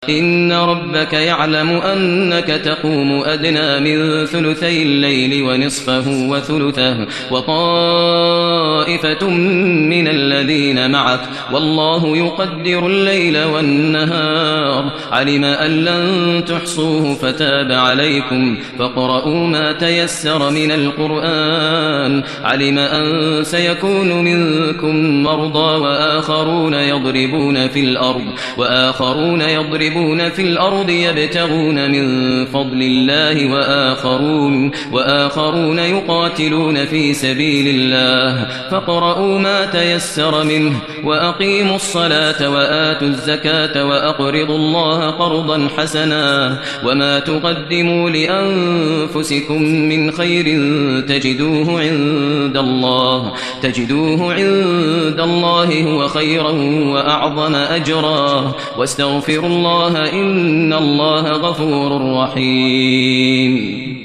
إن ربك يعلم أنك تقوم أدنى من ثلثي الليل ونصفه وثلثه وطائفة من الذين معك والله يقدر الليل والنهار علم أن لن تحصوه فتاب عليكم فاقرؤوا ما تيسر من القرآن علم أن سيكون منكم مرضى وآخرون يضربون في الأرض يبتغون من فضل الله وآخرون يقاتلون في سبيل الله فاقرؤوا ما تيسر منه وأقيموا الصلاة وآتوا الزكاة وأقرضوا الله قرضا حسنا وما تقدموا لأنفسكم من خير تجدوه عند الله هو خيرا وأعظم أجرا واستغفروا الله إن الله غفور رحيم